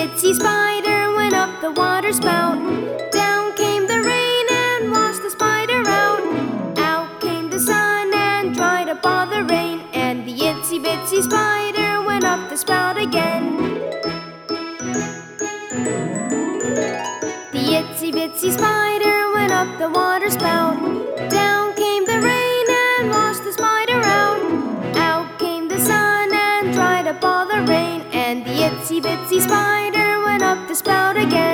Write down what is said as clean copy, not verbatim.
bitsy spider went up the water spout. Down came the rain and washed the spider out. Out came the sun and dried up all the rain. And the itsy bitsy spider went up the spout again. The itsy bitsy spider went up the water spout. Down came the rain and washed the spider out. Out came the sun and dried up all the rain. And the itsy bitsy spider went up the spout again.